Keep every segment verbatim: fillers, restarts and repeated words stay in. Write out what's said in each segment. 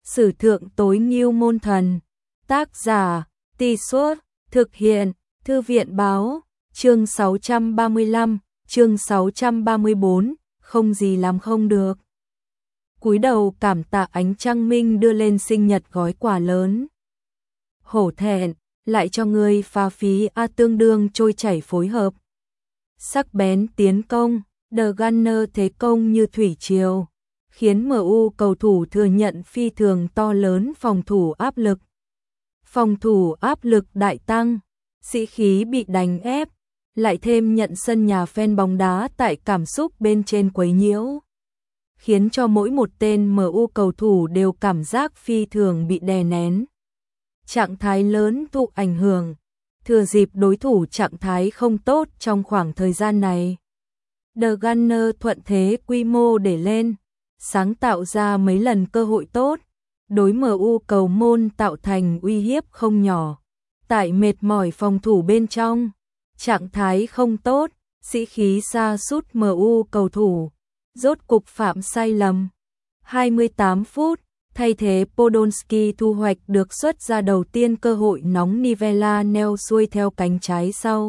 Sử thượng tối ngưu môn thần. Tác giả, Tì Suốt, thực hiện, Thư viện báo, chương sáu trăm ba mươi lăm, chương sáu trăm ba mươi bốn, không gì làm không được. Cúi đầu cảm tạ ánh trăng minh đưa lên sinh nhật gói quà lớn. Hổ thẹn, lại cho ngươi pha phí a tương đương trôi chảy phối hợp. Sắc bén tiến công, The Gunner thế công như thủy triều, khiến em u cầu thủ thừa nhận phi thường to lớn phòng thủ áp lực. Phòng thủ áp lực đại tăng, sĩ khí bị đánh ép, lại thêm nhận sân nhà fan bóng đá tại cảm xúc bên trên quấy nhiễu, khiến cho mỗi một tên em u cầu thủ đều cảm giác phi thường bị đè nén. Trạng thái lớn thụ ảnh hưởng, thừa dịp đối thủ trạng thái không tốt trong khoảng thời gian này. The Gunner thuận thế quy mô để lên, sáng tạo ra mấy lần cơ hội tốt, đối em u cầu môn tạo thành uy hiếp không nhỏ. Tại mệt mỏi phòng thủ bên trong, trạng thái không tốt, sĩ khí sa sút em u cầu thủ, rốt cục phạm sai lầm. hai mươi tám phút, thay thế Podolski thu hoạch được xuất ra đầu tiên cơ hội nóng Nivella neo xuôi theo cánh trái sau.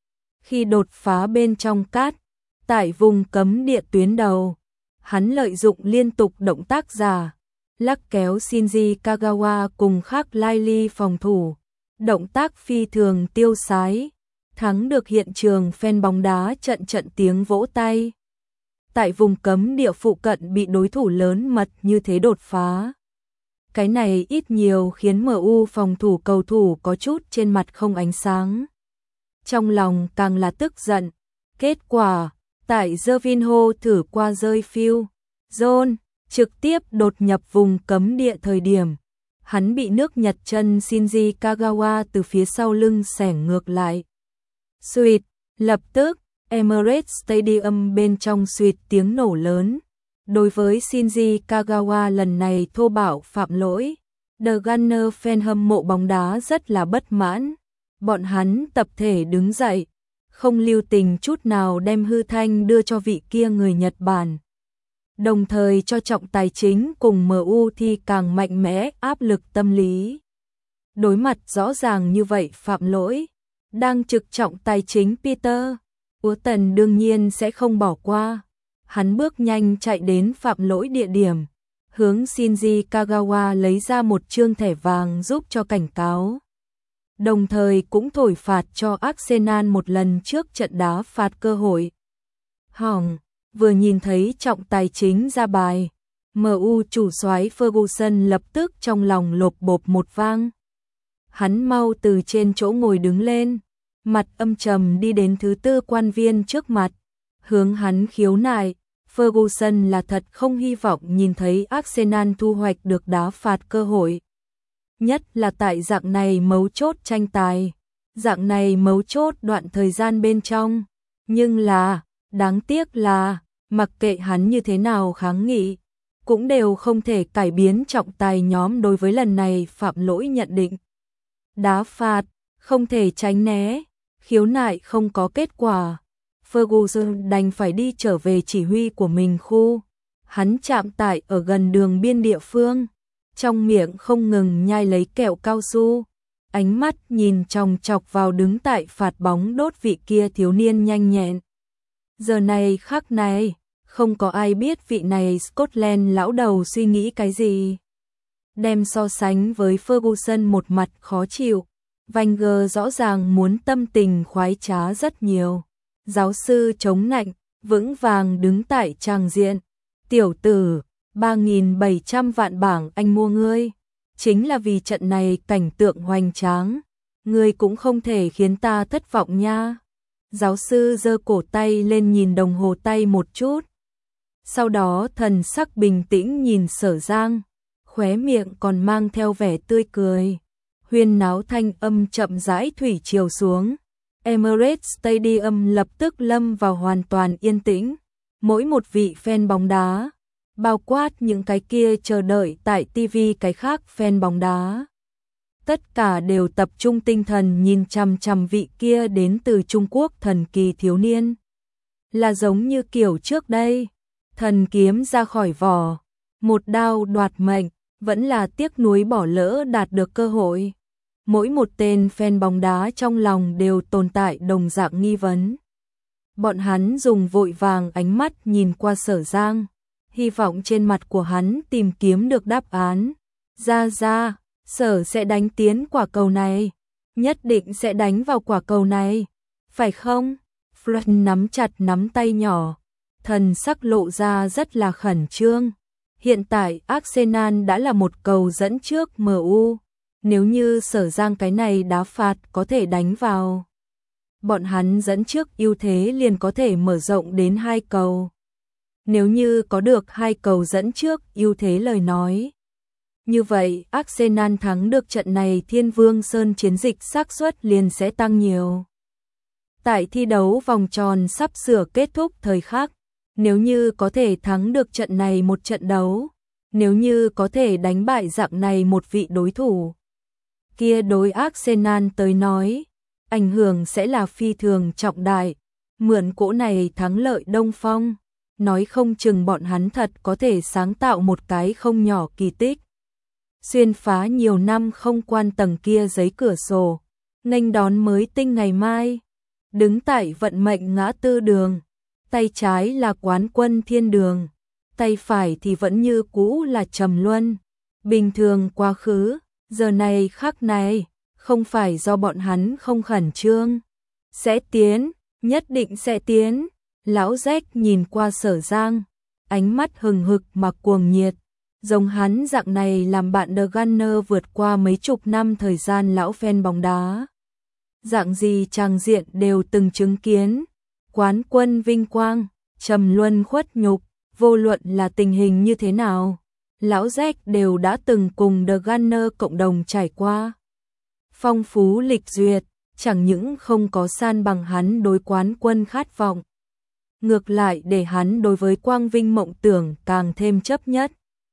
Khi đột phá bên trong cát, tại vùng cấm địa tuyến đầu, hắn lợi dụng liên tục động tác giả, lắc kéo Shinji Kagawa cùng khác Laili phòng thủ, động tác phi thường tiêu sái, thắng được hiện trường fan bóng đá trận trận tiếng vỗ tay. Tại vùng cấm địa phụ cận bị đối thủ lớn mật như thế đột phá. Cái này ít nhiều khiến em u phòng thủ cầu thủ có chút trên mặt không ánh sáng. Trong lòng càng là tức giận. Kết quả, tại Gervinho thử qua rơi field zone, trực tiếp đột nhập vùng cấm địa thời điểm, hắn bị nước Nhật chân Shinji Kagawa từ phía sau lưng xẻng ngược lại. Suýt, lập tức, Emirates Stadium bên trong suýt tiếng nổ lớn. Đối với Shinji Kagawa lần này thô bạo phạm lỗi, The Gunner fan hâm mộ bóng đá rất là bất mãn. Bọn hắn tập thể đứng dậy, không lưu tình chút nào đem hư thanh đưa cho vị kia người Nhật Bản. Đồng thời cho trọng tài chính cùng em u thi càng mạnh mẽ áp lực tâm lý. Đối mặt rõ ràng như vậy phạm lỗi, đang trực trọng tài chính Peter Urton đương nhiên sẽ không bỏ qua. Hắn bước nhanh chạy đến phạm lỗi địa điểm, hướng Shinji Kagawa lấy ra một chương thẻ vàng giúp cho cảnh cáo. Đồng thời cũng thổi phạt cho Arsenal một lần trước trận đá phạt cơ hội. Hỏng, vừa nhìn thấy trọng tài chính ra bài, em u chủ soái Ferguson lập tức trong lòng lộp bộp một vang. Hắn mau từ trên chỗ ngồi đứng lên, mặt âm trầm đi đến thứ tư quan viên trước mặt, hướng hắn khiếu nại. Ferguson là thật không hy vọng nhìn thấy Arsenal thu hoạch được đá phạt cơ hội. Nhất là tại dạng này mấu chốt tranh tài, dạng này mấu chốt đoạn thời gian bên trong. Nhưng là, đáng tiếc là, mặc kệ hắn như thế nào kháng nghị, cũng đều không thể cải biến trọng tài nhóm đối với lần này phạm lỗi nhận định. Đá phạt, không thể tránh né, khiếu nại không có kết quả. Ferguson đành phải đi trở về chỉ huy của mình khu. Hắn chạm tại ở gần đường biên địa phương, trong miệng không ngừng nhai lấy kẹo cao su, ánh mắt nhìn chòng chọc vào đứng tại phạt bóng đốt vị kia thiếu niên nhanh nhẹn. Giờ này khắc này, không có ai biết vị này Scotland lão đầu suy nghĩ cái gì. Đem so sánh với Ferguson một mặt khó chịu, Wenger rõ ràng muốn tâm tình khoái trá rất nhiều. Giáo sư chống nạnh, vững vàng đứng tại tràng diện. Tiểu tử, ba nghìn bảy trăm vạn bảng anh mua ngươi. Chính là vì trận này cảnh tượng hoành tráng. Ngươi cũng không thể khiến ta thất vọng nha. Giáo sư giơ cổ tay lên nhìn đồng hồ tay một chút. Sau đó thần sắc bình tĩnh nhìn Sở Giang. Khóe miệng còn mang theo vẻ tươi cười. Huyên náo thanh âm chậm rãi thủy triều xuống. Emirates Stadium lập tức lâm vào hoàn toàn yên tĩnh. Mỗi một vị fan bóng đá, bao quát những cái kia chờ đợi tại ti vi cái khác fan bóng đá, tất cả đều tập trung tinh thần nhìn chằm chằm vị kia đến từ Trung Quốc thần kỳ thiếu niên. Là giống như kiểu trước đây, thần kiếm ra khỏi vỏ, một đao đoạt mệnh, vẫn là tiếc nuối bỏ lỡ đạt được cơ hội. Mỗi một tên fan bóng đá trong lòng đều tồn tại đồng dạng nghi vấn. Bọn hắn dùng vội vàng ánh mắt nhìn qua Sở Giang, hy vọng trên mặt của hắn tìm kiếm được đáp án. Ra ra, Sở sẽ đánh tiến quả cầu này, nhất định sẽ đánh vào quả cầu này, phải không? Fred nắm chặt nắm tay nhỏ, thần sắc lộ ra rất là khẩn trương. Hiện tại Arsenal đã là một cầu dẫn trước em u, nếu như Sở Giang cái này đá phạt có thể đánh vào, bọn hắn dẫn trước ưu thế liền có thể mở rộng đến hai cầu. Nếu như có được hai cầu dẫn trước ưu thế lời nói, như vậy Arsenal thắng được trận này Thiên Vương Sơn chiến dịch xác suất liền sẽ tăng nhiều. Tại thi đấu vòng tròn sắp sửa kết thúc thời khắc, nếu như có thể thắng được trận này một trận đấu, nếu như có thể đánh bại dạng này một vị đối thủ, kia đối Arsenal tới nói, ảnh hưởng sẽ là phi thường trọng đại. Mượn cỗ này thắng lợi Đông Phong, nói không chừng bọn hắn thật có thể sáng tạo một cái không nhỏ kỳ tích. Xuyên phá nhiều năm không quan tầng kia giấy cửa sổ, nghênh đón mới tinh ngày mai. Đứng tại vận mệnh ngã tư đường, tay trái là quán quân thiên đường, tay phải thì vẫn như cũ là trầm luân. Bình thường quá khứ, giờ này khắc này, không phải do bọn hắn không khẩn trương. Sẽ tiến, nhất định sẽ tiến. Lão Jack nhìn qua Sở Giang, ánh mắt hừng hực mà cuồng nhiệt. Giống hắn dạng này làm bạn The Gunner vượt qua mấy chục năm thời gian lão fan bóng đá. Dạng gì tràng diện đều từng chứng kiến. Quán quân vinh quang, trầm luân khuất nhục, vô luận là tình hình như thế nào, lão Jack đều đã từng cùng The Gunner cộng đồng trải qua. Phong phú lịch duyệt, chẳng những không có san bằng hắn đối quán quân khát vọng, ngược lại để hắn đối với quang vinh mộng tưởng càng thêm chấp nhất.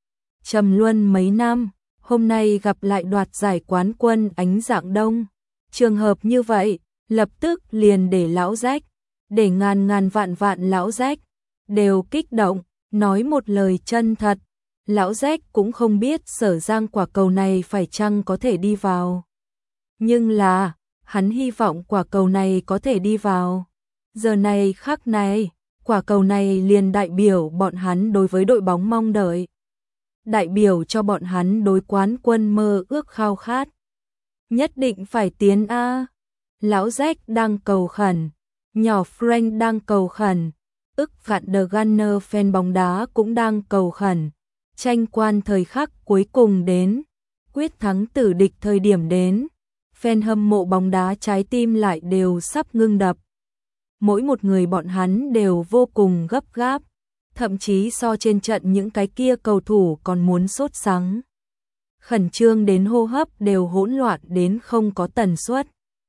Trầm luân mấy năm, hôm nay gặp lại đoạt giải quán quân ánh dạng đông. Trường hợp như vậy, lập tức liền để lão Jack, để ngàn ngàn vạn vạn lão Jack đều kích động, nói một lời chân thật. Lão Jack cũng không biết Sở Giang quả cầu này phải chăng có thể đi vào. Nhưng là, hắn hy vọng quả cầu này có thể đi vào. Giờ này khắc này, quả cầu này liền đại biểu bọn hắn đối với đội bóng mong đợi. Đại biểu cho bọn hắn đối quán quân mơ ước khao khát. Nhất định phải tiến A. Lão Jack đang cầu khẩn, nhỏ Frank đang cầu khẩn, ức vạn The Gunner fan bóng đá cũng đang cầu khẩn. Tranh quan thời khắc cuối cùng đến, quyết thắng tử địch thời điểm đến, fan hâm mộ bóng đá trái tim lại đều sắp ngưng đập. Mỗi một người bọn hắn đều vô cùng gấp gáp, thậm chí so trên trận những cái kia cầu thủ còn muốn sốt sắng. Khẩn trương đến hô hấp đều hỗn loạn đến không có tần suất.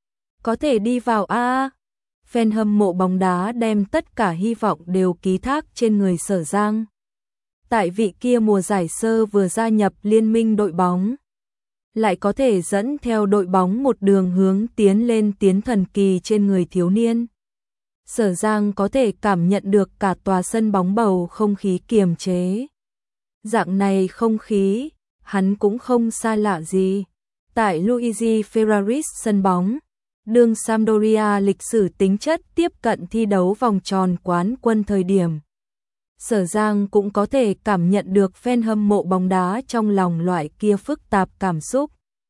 Có thể đi vào A. Fan hâm mộ bóng đá đem tất cả hy vọng đều ký thác trên người Sở Giang. Tại vị kia mùa giải sơ vừa gia nhập liên minh đội bóng, lại có thể dẫn theo đội bóng một đường hướng tiến lên tiến thần kỳ trên người thiếu niên. Sở Giang có thể cảm nhận được cả tòa sân bóng bầu không khí kiềm chế. Dạng này không khí, hắn cũng không xa lạ gì. Tại Luigi Ferraris sân bóng, đường Sampdoria lịch sử tính chất tiếp cận thi đấu vòng tròn quán quân thời điểm, Sở Giang cũng có thể cảm nhận được fan hâm mộ bóng đá trong lòng loại kia phức tạp cảm xúc.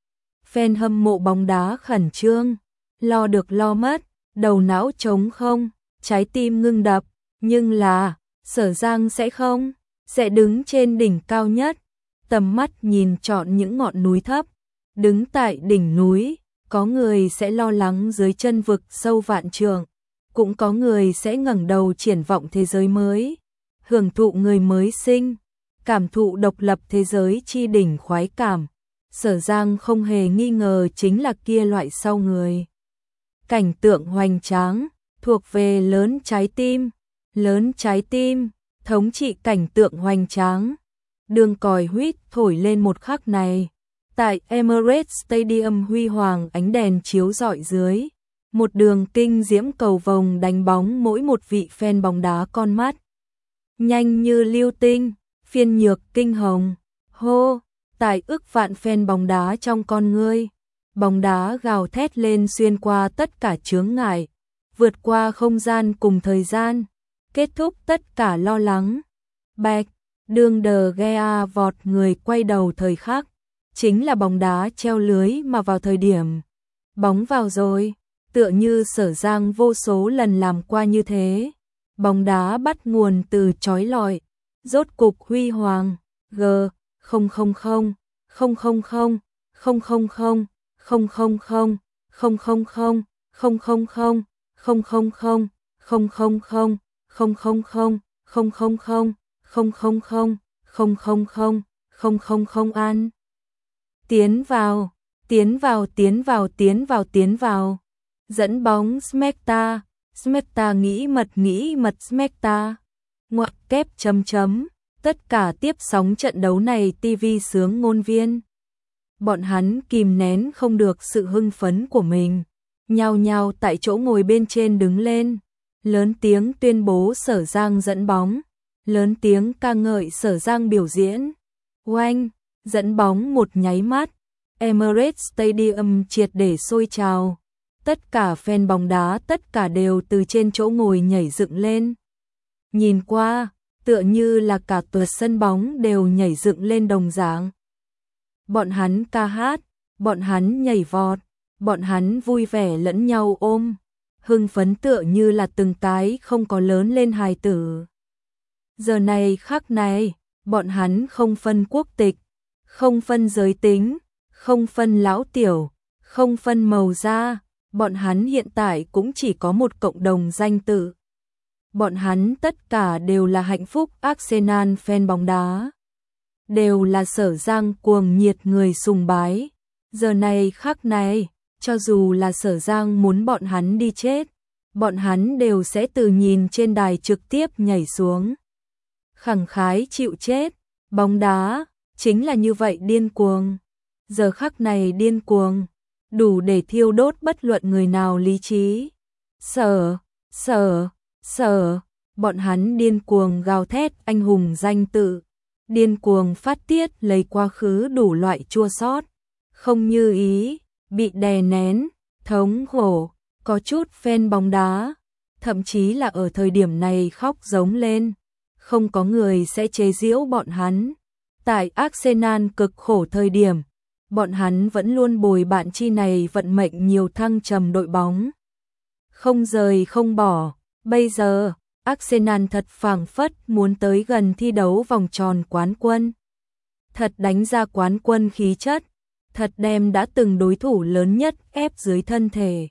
Fan hâm mộ bóng đá khẩn trương, lo được lo mất, đầu não trống không, trái tim ngưng đập, nhưng là, Sở Giang sẽ không, sẽ đứng trên đỉnh cao nhất, tầm mắt nhìn trọn những ngọn núi thấp, đứng tại đỉnh núi, có người sẽ lo lắng dưới chân vực sâu vạn trượng, cũng có người sẽ ngẩng đầu triển vọng thế giới mới, hưởng thụ người mới sinh, cảm thụ độc lập thế giới chi đỉnh khoái cảm. Sở Giang không hề nghi ngờ chính là kia loại sau người. Cảnh tượng hoành tráng, thuộc về lớn trái tim, lớn trái tim, thống trị cảnh tượng hoành tráng. Đường còi huýt thổi lên một khắc này, tại Emirates Stadium huy hoàng ánh đèn chiếu rọi dưới, một đường kinh diễm cầu vồng đánh bóng mỗi một vị fan bóng đá con mắt. Nhanh như lưu tinh, phiên nhược kinh hồng, hô, tại ức vạn fan bóng đá trong con ngươi. Bóng đá gào thét lên xuyên qua tất cả chướng ngại, vượt qua không gian cùng thời gian, kết thúc tất cả lo lắng. Bạch, đường đờ Gea vọt người quay đầu thời khắc, chính là bóng đá treo lưới mà vào thời điểm. Bóng vào rồi, tựa như Sở Giang vô số lần làm qua như thế. Bóng đá bắt nguồn từ chói lọi, rốt cục huy hoàng, G, không không không, không không không, không không không, không không không, không không không, không không không, không không không, không không không, không không không, không không không, không không không, không không không, không không không an. Tiến vào, tiến vào, tiến vào, tiến vào, tiến vào. Dẫn bóng Smecta, Smecta nghĩ mật nghĩ mật Smecta. Ngoặc kép chấm chấm, tất cả tiếp sóng trận đấu này ti vi sướng ngôn viên. Bọn hắn kìm nén không được sự hưng phấn của mình, nhao nhao tại chỗ ngồi bên trên đứng lên, lớn tiếng tuyên bố Sở Giang dẫn bóng, lớn tiếng ca ngợi Sở Giang biểu diễn. Oanh, dẫn bóng một nháy mắt, Emirates Stadium triệt để sôi trào. Tất cả fan bóng đá tất cả đều từ trên chỗ ngồi nhảy dựng lên. Nhìn qua, tựa như là cả tòa sân bóng đều nhảy dựng lên đồng dạng. Bọn hắn ca hát, bọn hắn nhảy vọt, bọn hắn vui vẻ lẫn nhau ôm, hưng phấn tựa như là từng cái không có lớn lên hài tử. Giờ này khắc này, bọn hắn không phân quốc tịch, không phân giới tính, không phân lão tiểu, không phân màu da, bọn hắn hiện tại cũng chỉ có một cộng đồng danh tự. Bọn hắn tất cả đều là hạnh phúc Arsenal fan bóng đá. Đều là Sở Giang cuồng nhiệt người sùng bái. Giờ này khắc này, cho dù là Sở Giang muốn bọn hắn đi chết, bọn hắn đều sẽ từ nhìn trên đài trực tiếp nhảy xuống. Khẳng khái chịu chết, bóng đá, chính là như vậy điên cuồng. Giờ khắc này điên cuồng, đủ để thiêu đốt bất luận người nào lý trí. Sở, sở, sở, bọn hắn điên cuồng gào thét anh hùng danh tự, điên cuồng phát tiết lấy quá khứ đủ loại chua xót, không như ý, bị đè nén, thống khổ, có chút fan bóng đá, thậm chí là ở thời điểm này khóc giống lên, không có người sẽ chế giễu bọn hắn. Tại Arsenal cực khổ thời điểm, bọn hắn vẫn luôn bồi bạn chi này vận mệnh nhiều thăng trầm đội bóng. Không rời không bỏ, bây giờ, Arsenal thật phảng phất muốn tới gần thi đấu vòng tròn quán quân. Thật đánh ra quán quân khí chất, thật đem đã từng đối thủ lớn nhất ép dưới thân thể.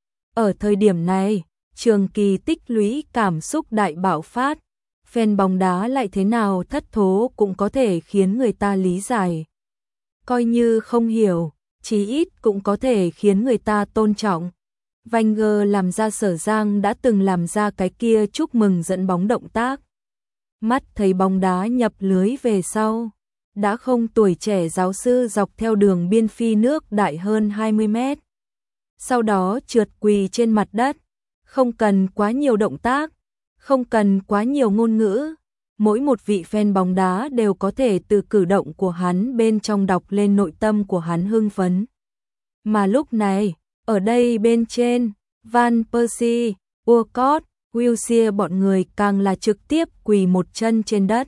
Ở thời điểm này, trường kỳ tích lũy cảm xúc đại bạo phát, fan bóng đá lại thế nào thất thố cũng có thể khiến người ta lý giải. Coi như không hiểu, chí ít cũng có thể khiến người ta tôn trọng. Wenger làm ra Sở Giang đã từng làm ra cái kia chúc mừng dẫn bóng động tác. Mắt thấy bóng đá nhập lưới về sau, đã không tuổi trẻ giáo sư dọc theo đường biên phi nước đại hơn hai mươi mét. Sau đó trượt quỳ trên mặt đất, không cần quá nhiều động tác, không cần quá nhiều ngôn ngữ. Mỗi một vị fan bóng đá đều có thể từ cử động của hắn bên trong đọc lên nội tâm của hắn hưng phấn. Mà lúc này, ở đây bên trên, Van Persie, Walcott, Wilshere bọn người càng là trực tiếp quỳ một chân trên đất.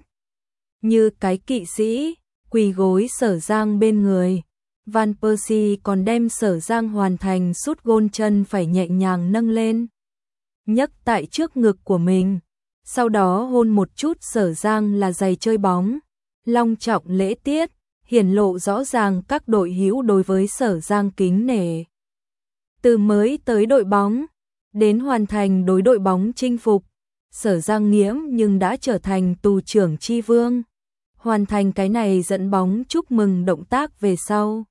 Như cái kỵ sĩ, quỳ gối Sở Giang bên người. Van Persie còn đem Sở Giang hoàn thành sút gôn chân phải nhẹ nhàng nâng lên, nhấc tại trước ngực của mình. Sau đó hôn một chút Sở Giang là giày chơi bóng, long trọng lễ tiết, hiển lộ rõ ràng các đội hữu đối với Sở Giang kính nể. Từ mới tới đội bóng, đến hoàn thành đối đội bóng chinh phục, Sở Giang nghiễm nhưng đã trở thành tù trưởng chi vương. Hoàn thành cái này dẫn bóng chúc mừng động tác về sau.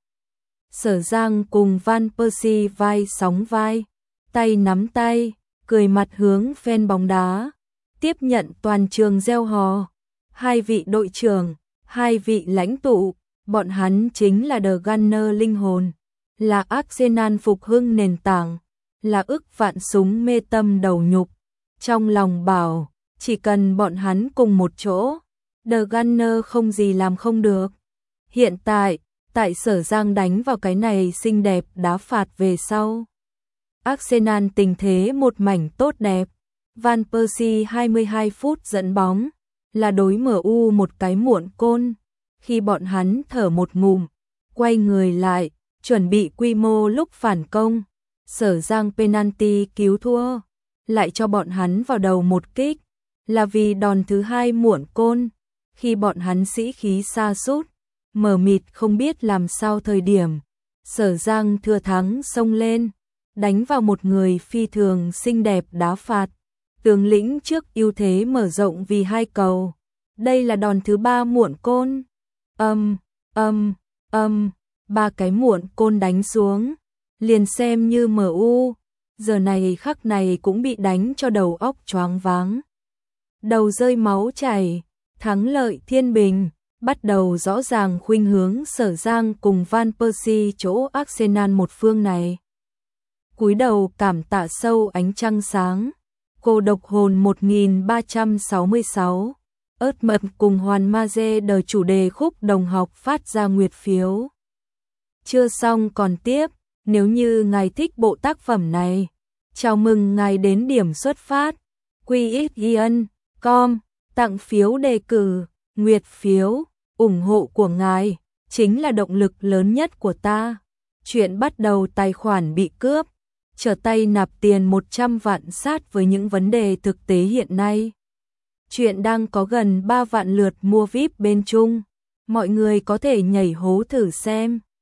Sở Giang cùng Van Persie vai sóng vai, tay nắm tay, cười mặt hướng fan bóng đá. Tiếp nhận toàn trường reo hò, hai vị đội trưởng, hai vị lãnh tụ, bọn hắn chính là The Gunner linh hồn, là Arsenal phục hưng nền tảng, là ức vạn súng mê tâm đầu nhục. Trong lòng bảo, chỉ cần bọn hắn cùng một chỗ, The Gunner không gì làm không được. Hiện tại, tại Sở Giang đánh vào cái này xinh đẹp đá phạt về sau. Arsenal tình thế một mảnh tốt đẹp. Van Persie hai mươi hai phút dẫn bóng, là đối em u một cái muộn côn. Khi bọn hắn thở một ngụm, quay người lại, chuẩn bị quy mô lúc phản công. Sở Giang penalty cứu thua, lại cho bọn hắn vào đầu một kích, là vì đòn thứ hai muộn côn. Khi bọn hắn sĩ khí sa sút, mờ mịt không biết làm sao thời điểm, Sở Giang thừa thắng xông lên, đánh vào một người phi thường xinh đẹp đá phạt. Tướng lĩnh trước ưu thế mở rộng vì hai cầu. Đây là đòn thứ ba muộn côn. Âm, âm, âm, ba cái muộn côn đánh xuống, liền xem như em u, giờ này khắc này cũng bị đánh cho đầu óc choáng váng. Đầu rơi máu chảy, thắng lợi thiên bình, bắt đầu rõ ràng khuynh hướng Sở Giang cùng Van Persie chỗ Arsenal một phương này. Cúi đầu cảm tạ sâu ánh trăng sáng, cô độc hồn một nghìn ba trăm sáu mươi sáu, ớt mật cùng Hoàn Ma Dê đời chủ đề khúc đồng học phát ra nguyệt phiếu. Chưa xong còn tiếp, nếu như ngài thích bộ tác phẩm này, chào mừng ngài đến điểm xuất phát, quy ích yên, com, tặng phiếu đề cử, nguyệt phiếu, ủng hộ của ngài, chính là động lực lớn nhất của ta. Chuyện bắt đầu tài khoản bị cướp, trở tay nạp tiền một trăm vạn sát với những vấn đề thực tế hiện nay. Chuyện đang có gần ba vạn lượt mua vi ai pi bên Trung, mọi người có thể nhảy hố thử xem.